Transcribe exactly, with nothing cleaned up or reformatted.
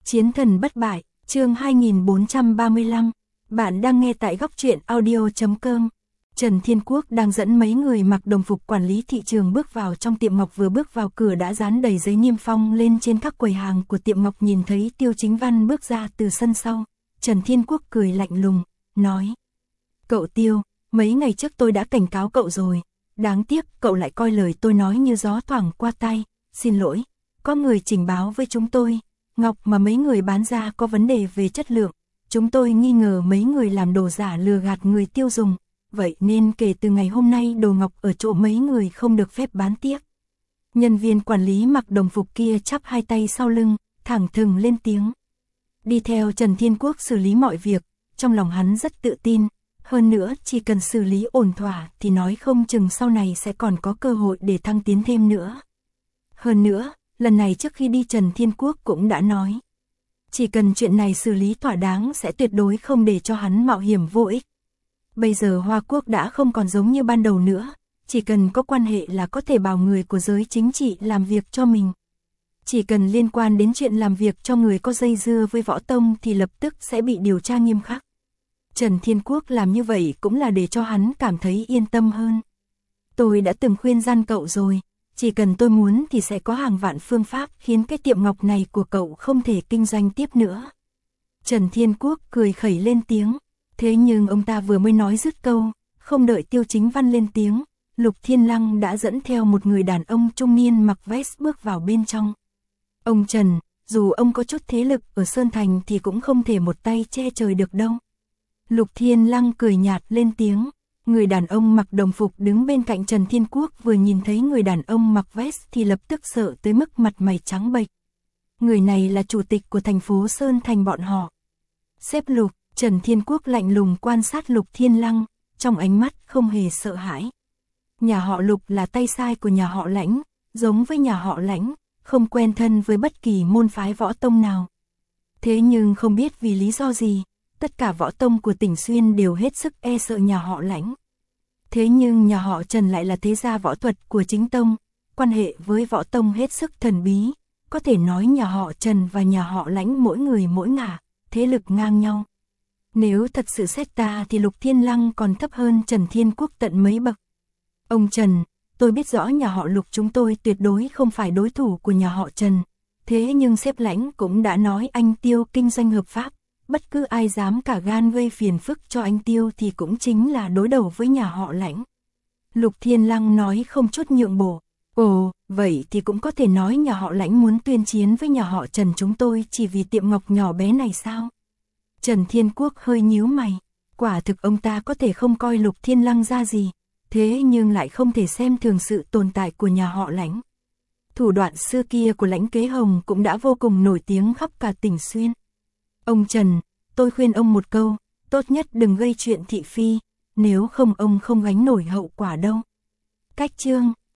Chiến thần bất bại, chương hai nghìn bốn trăm ba mươi lăm. Bạn đang nghe tại góc truyện audio chấm com. Trần Thiên Quốc đang dẫn mấy người mặc đồng phục quản lý thị trường bước vào trong tiệm ngọc, vừa bước vào cửa đã dán đầy giấy niêm phong lên trên các quầy hàng của tiệm ngọc. Nhìn thấy Tiêu Chính Văn bước ra từ sân sau, Trần Thiên Quốc cười lạnh lùng, nói: Cậu Tiêu, mấy ngày trước tôi đã cảnh cáo cậu rồi, đáng tiếc cậu lại coi lời tôi nói như gió thoảng qua tai. Xin lỗi, có người trình báo với chúng tôi, ngọc mà mấy người bán ra có vấn đề về chất lượng. Chúng tôi nghi ngờ mấy người làm đồ giả lừa gạt người tiêu dùng, vậy nên kể từ ngày hôm nay đồ ngọc ở chỗ mấy người không được phép bán tiếp. Nhân viên quản lý mặc đồng phục kia chắp hai tay sau lưng, thẳng thừng lên tiếng. Đi theo Trần Thiên Quốc xử lý mọi việc, trong lòng hắn rất tự tin, hơn nữa chỉ cần xử lý ổn thỏa thì nói không chừng sau này sẽ còn có cơ hội để thăng tiến thêm nữa. Hơn nữa, lần này trước khi đi Trần Thiên Quốc cũng đã nói, chỉ cần chuyện này xử lý thỏa đáng sẽ tuyệt đối không để cho hắn mạo hiểm vô ích. Bây giờ Hoa Quốc đã không còn giống như ban đầu nữa, chỉ cần có quan hệ là có thể bảo người của giới chính trị làm việc cho mình. Chỉ cần liên quan đến chuyện làm việc cho người có dây dưa với võ tông thì lập tức sẽ bị điều tra nghiêm khắc. Trần Thiên Quốc làm như vậy cũng là để cho hắn cảm thấy yên tâm hơn. Tôi đã từng khuyên gian cậu rồi, chỉ cần tôi muốn thì sẽ có hàng vạn phương pháp khiến cái tiệm ngọc này của cậu không thể kinh doanh tiếp nữa. Trần Thiên Quốc cười khẩy lên tiếng, thế nhưng ông ta vừa mới nói dứt câu, không đợi Tiêu Chính Văn lên tiếng, Lục Thiên Lăng đã dẫn theo một người đàn ông trung niên mặc vest bước vào bên trong. Ông Trần, dù ông có chút thế lực ở Sơn Thành thì cũng không thể một tay che trời được đâu. Lục Thiên Lăng cười nhạt lên tiếng. Người đàn ông mặc đồng phục đứng bên cạnh Trần Thiên Quốc vừa nhìn thấy người đàn ông mặc vest thì lập tức sợ tới mức mặt mày trắng bệch. Người này là chủ tịch của thành phố Sơn Thành bọn họ. Sếp Lục, Trần Thiên Quốc lạnh lùng quan sát Lục Thiên Lăng, trong ánh mắt không hề sợ hãi. Nhà họ Lục là tay sai của nhà họ Lãnh, giống với nhà họ Lãnh, không quen thân với bất kỳ môn phái võ tông nào. Thế nhưng không biết vì lý do gì, tất cả võ tông của tỉnh Xuyên đều hết sức e sợ nhà họ Lãnh. Thế nhưng nhà họ Trần lại là thế gia võ thuật của chính tông, quan hệ với võ tông hết sức thần bí, có thể nói nhà họ Trần và nhà họ Lãnh mỗi người mỗi ngả, thế lực ngang nhau. Nếu thật sự xét ta thì Lục Thiên Lăng còn thấp hơn Trần Thiên Quốc tận mấy bậc. Ông Trần, tôi biết rõ nhà họ Lục chúng tôi tuyệt đối không phải đối thủ của nhà họ Trần, thế nhưng sếp Lãnh cũng đã nói anh Tiêu kinh doanh hợp pháp. Bất cứ ai dám cả gan gây phiền phức cho anh Tiêu thì cũng chính là đối đầu với nhà họ Lãnh. Lục Thiên Lăng nói không chút nhượng bộ. Ồ, vậy thì cũng có thể nói nhà họ Lãnh muốn tuyên chiến với nhà họ Trần chúng tôi chỉ vì tiệm ngọc nhỏ bé này sao? Trần Thiên Quốc hơi nhíu mày. Quả thực ông ta có thể không coi Lục Thiên Lăng ra gì, thế nhưng lại không thể xem thường sự tồn tại của nhà họ Lãnh. Thủ đoạn xưa kia của Lãnh Kế Hồng cũng đã vô cùng nổi tiếng khắp cả tỉnh Xuyên. Ông Trần, tôi khuyên ông một câu, tốt nhất đừng gây chuyện thị phi, nếu không ông không gánh nổi hậu quả đâu. Cách chương